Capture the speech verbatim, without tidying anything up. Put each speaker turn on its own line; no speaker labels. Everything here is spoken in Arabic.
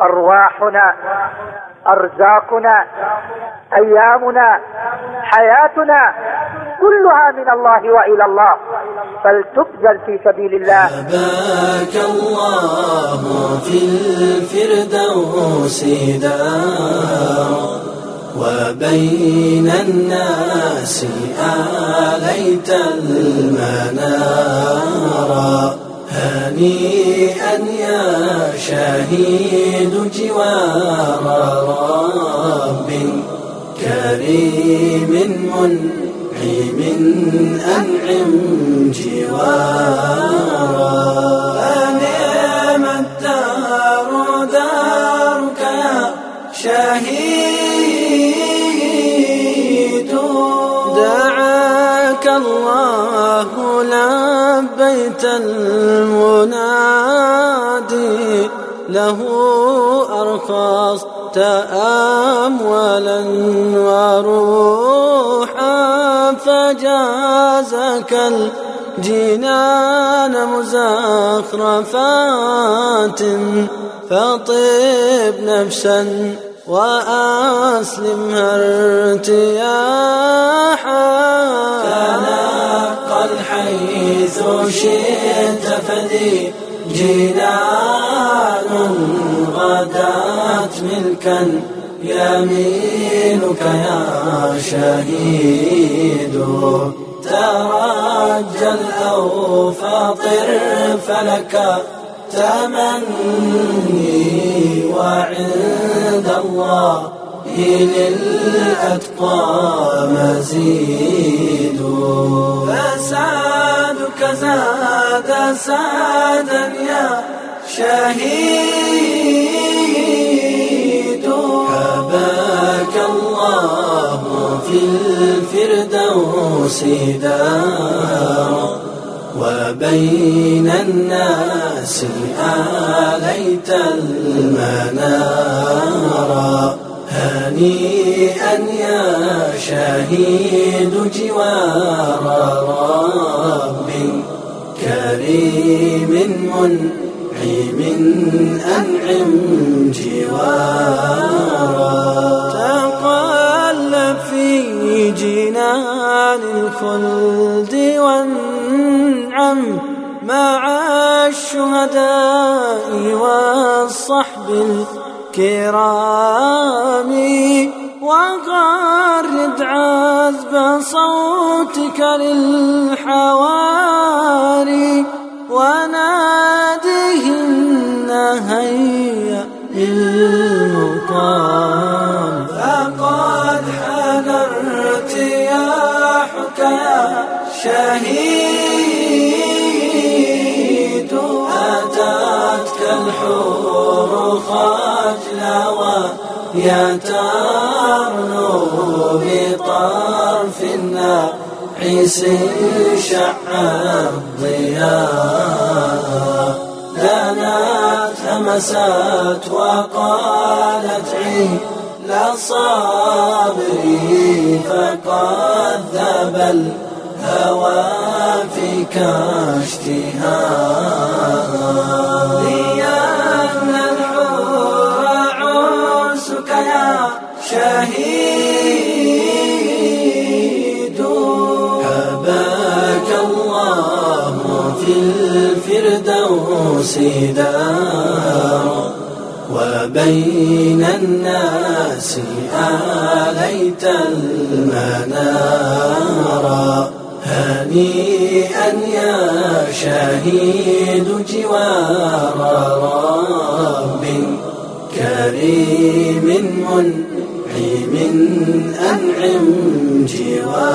أرواحنا، أرزاقنا، أيامنا، حياتنا كلها من الله وإلى الله، فلتبذل في سبيل الله.
بارك الله في الفردوس دار، وبين الناس آليت المنار. هنيئا يا شهيد جوار رب كريم منعم، أنعم جوارا. فنعم الدار دارك يا شهيد، دعاك الله لبيت المنادي، له أرخصت أموالا وروحا، فجازك الجنان مزخرفات، فطب نفسا وأسلمها ارتياحا. تنقل حيث شئت فذي جنان، غدات ملكا يمينك يا شهيد. ترجل أو فاطر فلك تمني، وعند الله للأتقى مزيد. فسعدك زاد سعدا يا شهيد، حباك الله في الفردوس دار، وبين الناس آليت المنار. هنيئا يا شهيد جوار رب كريم منعم، أنعم جوارا. تقلب في جنان الخلد وانعم مع الشهداء والصحب الكرام، وغرد عذب صوتك للحواري، وناديهن هيا للمقام. فقد حان ارتياحك يا شهيد، أتتك الحور خجلا ويترنو بطرف الناعس شع الضياء. دنت همست وقالت عيل صابري، فقد ذاب الهوى فيك اشتهاء. لأن الحور عرسك يا شهيد، حباك الله في الفردوس دار، وبين الناس آليت المنار. هنيئا يا شهيد جوار رب كريم منعم، أنعم جوارا.